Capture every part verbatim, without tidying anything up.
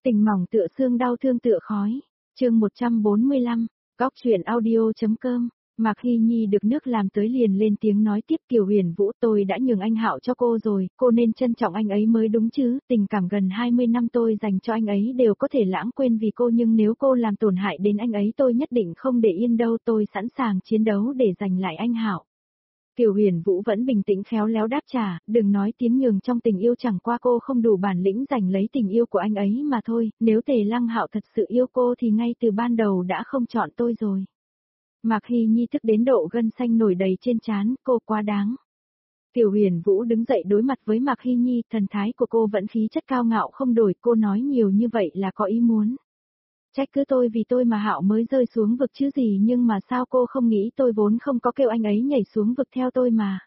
Tình mỏng tựa xương đau thương tựa khói. Chương một trăm bốn mươi lăm, góc truyện audio.com. Mạc Hy Nhi được nước làm tới liền lên tiếng nói tiếp. Kiều Huyền Vũ, tôi đã nhường anh Hạo cho cô rồi, cô nên trân trọng anh ấy mới đúng chứ, tình cảm gần hai mươi năm tôi dành cho anh ấy đều có thể lãng quên vì cô, nhưng nếu cô làm tổn hại đến anh ấy tôi nhất định không để yên đâu, tôi sẵn sàng chiến đấu để giành lại anh Hạo. Kiều Huyền Vũ vẫn bình tĩnh khéo léo đáp trả, đừng nói tiếng nhường trong tình yêu, chẳng qua cô không đủ bản lĩnh giành lấy tình yêu của anh ấy mà thôi, nếu Tề Lăng Hạo thật sự yêu cô thì ngay từ ban đầu đã không chọn tôi rồi. Mạc Hy Nhi tức đến độ gân xanh nổi đầy trên trán, cô quá đáng. Kiều Huyền Vũ đứng dậy đối mặt với Mạc Hy Nhi, thần thái của cô vẫn khí chất cao ngạo không đổi, cô nói nhiều như vậy là có ý muốn trách cứ tôi vì tôi mà Hạo mới rơi xuống vực chứ gì, nhưng mà sao cô không nghĩ tôi vốn không có kêu anh ấy nhảy xuống vực theo tôi mà.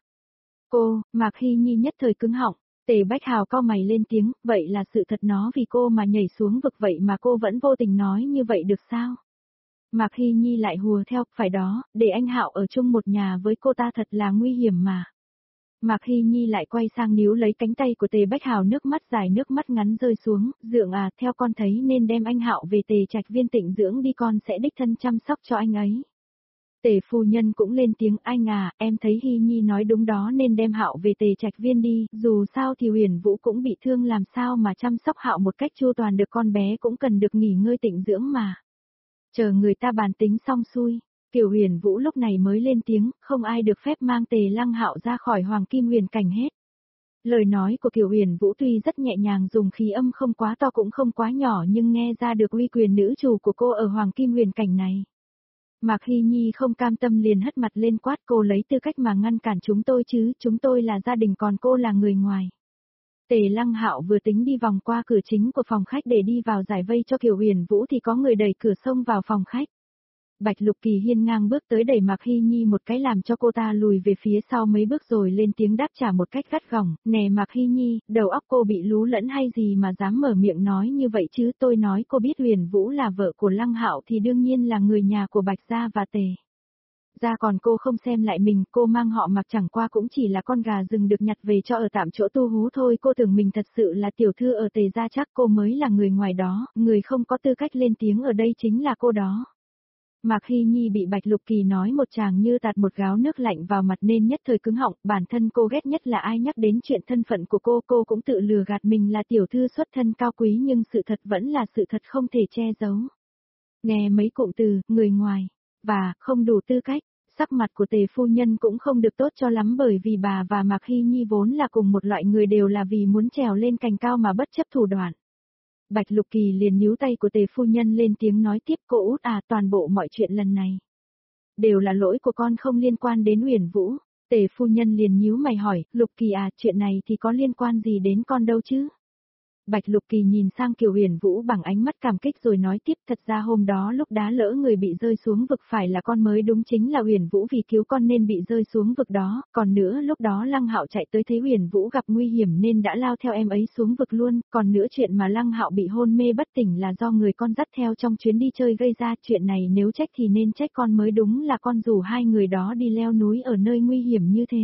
Cô, Mạc Hy Nhi nhất thời cứng họng. Tề Bách Hào cau mày lên tiếng, vậy là sự thật, nó vì cô mà nhảy xuống vực, vậy mà cô vẫn vô tình nói như vậy được sao? Mạc Hy Nhi lại hùa theo, phải đó, để anh Hạo ở chung một nhà với cô ta thật là nguy hiểm mà. Mạc Hy Nhi lại quay sang níu lấy cánh tay của Tề Bách Hào, nước mắt dài nước mắt ngắn rơi xuống, dượng à, theo con thấy nên đem anh Hạo về Tề Trạch Viên tịnh dưỡng đi, con sẽ đích thân chăm sóc cho anh ấy. Tề phu nhân cũng lên tiếng, anh à, em thấy Hy Nhi nói đúng đó, nên đem Hạo về Tề Trạch Viên đi, dù sao thì Huyền Vũ cũng bị thương, làm sao mà chăm sóc Hạo một cách chu toàn được, con bé cũng cần được nghỉ ngơi tịnh dưỡng mà. Chờ người ta bàn tính xong xuôi. Kiều Huyền Vũ lúc này mới lên tiếng, không ai được phép mang Tề Lăng Hạo ra khỏi Hoàng Kim Huyền Cảnh hết. Lời nói của Kiều Huyền Vũ tuy rất nhẹ nhàng, dùng khí âm không quá to cũng không quá nhỏ, nhưng nghe ra được uy quyền nữ chủ của cô ở Hoàng Kim Huyền Cảnh này. Mạc Hy Nhi không cam tâm liền hất mặt lên quát, cô lấy tư cách mà ngăn cản chúng tôi chứ, chúng tôi là gia đình còn cô là người ngoài. Tề Lăng Hạo vừa tính đi vòng qua cửa chính của phòng khách để đi vào giải vây cho Kiều Huyền Vũ thì có người đẩy cửa xông vào phòng khách. Bạch Lục Kỳ hiên ngang bước tới đẩy Mạc Hy Nhi một cái làm cho cô ta lùi về phía sau mấy bước rồi lên tiếng đáp trả một cách gắt gỏng, nè Mạc Hy Nhi, đầu óc cô bị lú lẫn hay gì mà dám mở miệng nói như vậy chứ, tôi nói cô biết Huyền Vũ là vợ của Lăng Hạo thì đương nhiên là người nhà của Bạch Gia và Tề Gia, còn cô không xem lại mình, cô mang họ Mạc chẳng qua cũng chỉ là con gà rừng được nhặt về cho ở tạm chỗ tu hú thôi, cô tưởng mình thật sự là tiểu thư ở Tề Gia, chắc cô mới là người ngoài đó, người không có tư cách lên tiếng ở đây chính là cô đó. Mạc Hy Nhi bị Bạch Lục Kỳ nói một tràng như tạt một gáo nước lạnh vào mặt nên nhất thời cứng họng, bản thân cô ghét nhất là ai nhắc đến chuyện thân phận của cô, cô cũng tự lừa gạt mình là tiểu thư xuất thân cao quý, nhưng sự thật vẫn là sự thật không thể che giấu. Nghe mấy cụm từ, người ngoài, và, không đủ tư cách, sắc mặt của Tề phu nhân cũng không được tốt cho lắm, bởi vì bà và Mạc Hy Nhi vốn là cùng một loại người, đều là vì muốn trèo lên cành cao mà bất chấp thủ đoạn. Bạch Lục Kỳ liền níu tay của Tề phu nhân lên tiếng nói tiếp, cô út à, toàn bộ mọi chuyện lần này đều là lỗi của con, không liên quan đến Huyền Vũ. Tề phu nhân liền nhíu mày hỏi, Lục Kỳ à, chuyện này thì có liên quan gì đến con đâu chứ? Bạch Lục Kỳ nhìn sang Kiều Huyền Vũ bằng ánh mắt cảm kích rồi nói tiếp, thật ra hôm đó lúc đá lỡ người bị rơi xuống vực phải là con mới đúng, chính là Huyền Vũ vì cứu con nên bị rơi xuống vực đó, còn nữa lúc đó Lăng Hạo chạy tới thấy Huyền Vũ gặp nguy hiểm nên đã lao theo em ấy xuống vực luôn, còn nữa chuyện mà Lăng Hạo bị hôn mê bất tỉnh là do người con dắt theo trong chuyến đi chơi gây ra, chuyện này nếu trách thì nên trách con mới đúng, là con rủ hai người đó đi leo núi ở nơi nguy hiểm như thế.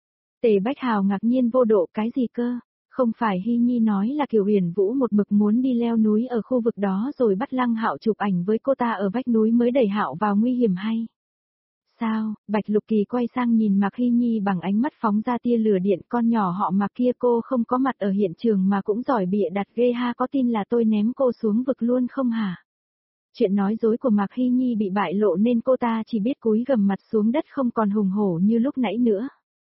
Tề Bách Hào ngạc nhiên vô độ, cái gì cơ? Không phải Hy Nhi nói là Kiều Huyền Vũ một mực muốn đi leo núi ở khu vực đó rồi bắt Lăng Hạo chụp ảnh với cô ta ở vách núi mới đẩy Hạo vào nguy hiểm hay sao? Bạch Lục Kỳ quay sang nhìn Mạc Hy Nhi bằng ánh mắt phóng ra tia lửa điện, con nhỏ họ Mạc kia cô không có mặt ở hiện trường mà cũng giỏi bịa đặt ghê ha, có tin là tôi ném cô xuống vực luôn không hả? Chuyện nói dối của Mạc Hy Nhi bị bại lộ nên cô ta chỉ biết cúi gằm mặt xuống đất, không còn hùng hổ như lúc nãy nữa.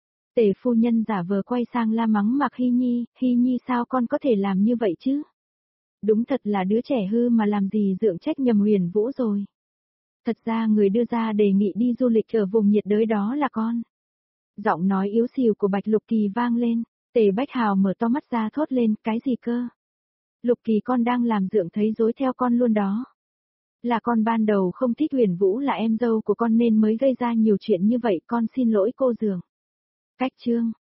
Tề phu nhân giả vờ quay sang la mắng Mạc Hy Nhi, Hy Nhi sao con có thể làm như vậy chứ? Đúng thật là đứa trẻ hư mà làm gì dượng trách nhầm Huyền Vũ rồi. Thật ra người đưa ra đề nghị đi du lịch ở vùng nhiệt đới đó là con. Giọng nói yếu xìu của Bạch Lục Kỳ vang lên, Tề Bách Hào mở to mắt ra thốt lên, cái gì cơ? Lục Kỳ, con đang làm dượng thấy dối theo con luôn đó. Là con ban đầu không thích Huyền Vũ là em dâu của con nên mới gây ra nhiều chuyện như vậy, con xin lỗi cô dượng. Cách chương